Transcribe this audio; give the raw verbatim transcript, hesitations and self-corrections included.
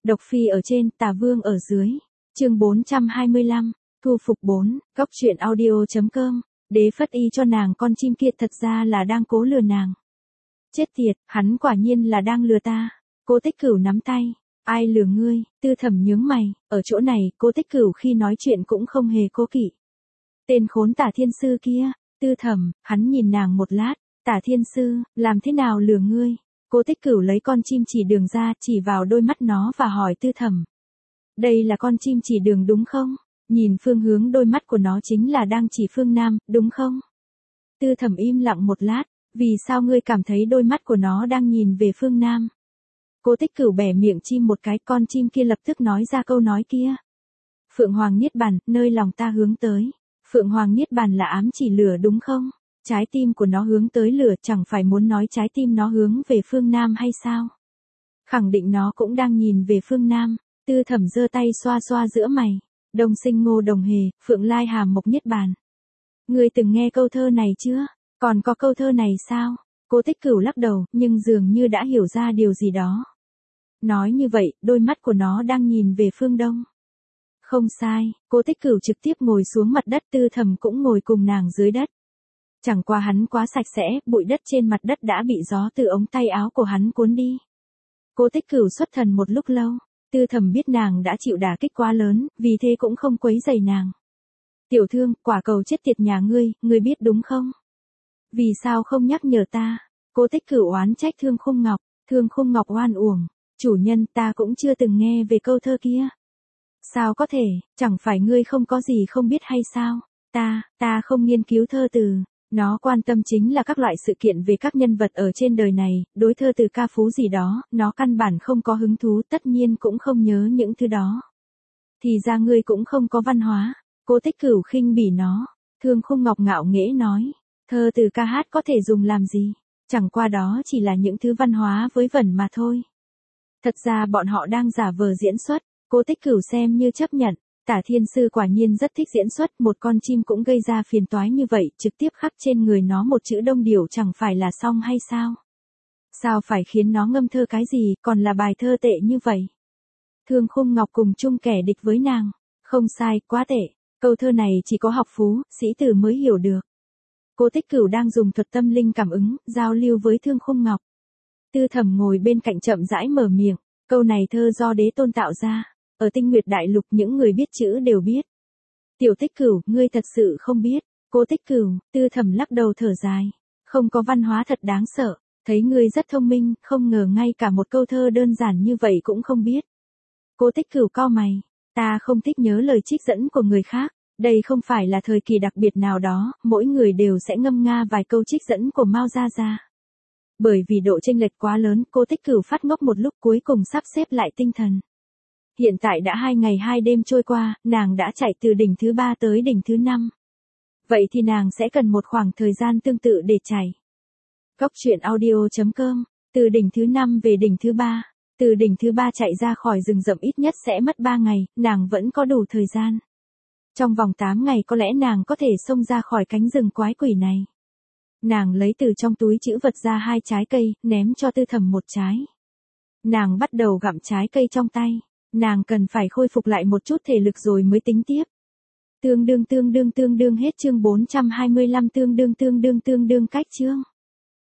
Độc Phi ở trên, Tà Vương ở dưới. Chương bốn trăm hai mươi lăm, thu phục bốn, góc truyện audio chấm com. Đế Phất Y cho nàng con chim kia thật ra là đang cố lừa nàng. Chết tiệt, hắn quả nhiên là đang lừa ta. Cố Tích Cửu nắm tay. Ai lừa ngươi? Tư Thẩm nhướng mày, ở chỗ này, Cố Tích Cửu khi nói chuyện cũng không hề cố kỵ. Tên khốn Tả Thiên Sư kia, Tư Thẩm, hắn nhìn nàng một lát, Tả Thiên Sư, làm thế nào lừa ngươi? Cố Tích Cửu lấy con chim chỉ đường ra, chỉ vào đôi mắt nó và hỏi Tư Thẩm. Đây là con chim chỉ đường đúng không? Nhìn phương hướng đôi mắt của nó chính là đang chỉ phương Nam, đúng không? Tư Thẩm im lặng một lát, vì sao ngươi cảm thấy đôi mắt của nó đang nhìn về phương Nam? Cố Tích Cửu bẻ miệng chim một cái, con chim kia lập tức nói ra câu nói kia. Phượng Hoàng Niết Bàn, nơi lòng ta hướng tới. Phượng Hoàng Niết Bàn là ám chỉ lửa đúng không? Trái tim của nó hướng tới lửa, chẳng phải muốn nói trái tim nó hướng về phương Nam hay sao? Khẳng định nó cũng đang nhìn về phương Nam. Tư Thẩm giơ tay xoa xoa giữa mày. Đông sinh ngô đồng hề, Phượng lai hàm mộc niết bàn. Ngươi từng nghe câu thơ này chưa? Còn có câu thơ này sao? Cố Tích Cửu lắc đầu, nhưng dường như đã hiểu ra điều gì đó. Nói như vậy, đôi mắt của nó đang nhìn về phương Đông. Không sai, Cố Tích Cửu trực tiếp ngồi xuống mặt đất, Tư Thẩm cũng ngồi cùng nàng dưới đất. Chẳng qua hắn quá sạch sẽ, bụi đất trên mặt đất đã bị gió từ ống tay áo của hắn cuốn đi. Cố Tích Cửu xuất thần một lúc lâu. Tư Thẩm biết nàng đã chịu đả kích quá lớn, vì thế cũng không quấy rầy nàng. Tiểu Thương, quả cầu chết tiệt nhà ngươi, ngươi biết đúng không? Vì sao không nhắc nhở ta? Cố Tích Cửu oán trách Thương Khung Ngọc. Thương Khung Ngọc oan uổng. Chủ nhân, ta cũng chưa từng nghe về câu thơ kia. Sao có thể, chẳng phải ngươi không có gì không biết hay sao? Ta, ta không nghiên cứu thơ từ. Nó quan tâm chính là các loại sự kiện về các nhân vật ở trên đời này, đối thơ từ ca phú gì đó, nó căn bản không có hứng thú, tất nhiên cũng không nhớ những thứ đó. Thì ra ngươi cũng không có văn hóa. Cố Tích Cửu khinh bỉ nó. Thương Khung Ngọc ngạo nghễ nói, thơ từ ca hát có thể dùng làm gì? Chẳng qua đó chỉ là những thứ văn hóa với vẩn mà thôi. Thật ra bọn họ đang giả vờ diễn xuất. Cố Tích Cửu xem như chấp nhận. Tả Thiên Sư quả nhiên rất thích diễn xuất, một con chim cũng gây ra phiền toái như vậy, trực tiếp khắc trên người nó một chữ Đông Điểu chẳng phải là xong hay sao? Sao phải khiến nó ngâm thơ cái gì, còn là bài thơ tệ như vậy? Thương Khung Ngọc cùng chung kẻ địch với nàng. Không sai, quá tệ. Câu thơ này chỉ có học phú, sĩ tử mới hiểu được. Cố Tích Cửu đang dùng thuật tâm linh cảm ứng, giao lưu với Thương Khung Ngọc. Tư Thẩm ngồi bên cạnh chậm rãi mở miệng, câu này thơ do đế tôn tạo ra. Ở Tinh Nguyệt Đại Lục những người biết chữ đều biết. Tiểu Tích Cửu, ngươi thật sự không biết. Cố Tích Cửu, Tư Thẩm lắc đầu thở dài. Không có văn hóa thật đáng sợ. Thấy ngươi rất thông minh, không ngờ ngay cả một câu thơ đơn giản như vậy cũng không biết. Cố Tích Cửu cau mày. Ta không thích nhớ lời trích dẫn của người khác. Đây không phải là thời kỳ đặc biệt nào đó, mỗi người đều sẽ ngâm nga vài câu trích dẫn của Mao Gia Gia. Bởi vì độ chênh lệch quá lớn, Cố Tích Cửu phát ngốc một lúc, cuối cùng sắp xếp lại tinh thần. Hiện tại đã hai ngày hai đêm trôi qua, nàng đã chạy từ đỉnh thứ ba tới đỉnh thứ năm. Vậy thì nàng sẽ cần một khoảng thời gian tương tự để chạy. Góc truyện audio chấm com, từ đỉnh thứ năm về đỉnh thứ ba. Từ đỉnh thứ ba chạy ra khỏi rừng rậm ít nhất sẽ mất ba ngày, nàng vẫn có đủ thời gian. Trong vòng tám ngày có lẽ nàng có thể xông ra khỏi cánh rừng quái quỷ này. Nàng lấy từ trong túi trữ vật ra hai trái cây, ném cho Tư Thẩm một trái. Nàng bắt đầu gặm trái cây trong tay. Nàng cần phải khôi phục lại một chút thể lực rồi mới tính tiếp. Tương đương tương đương tương đương hết chương bốn trăm hai mươi lăm tương đương tương đương tương đương cách chương.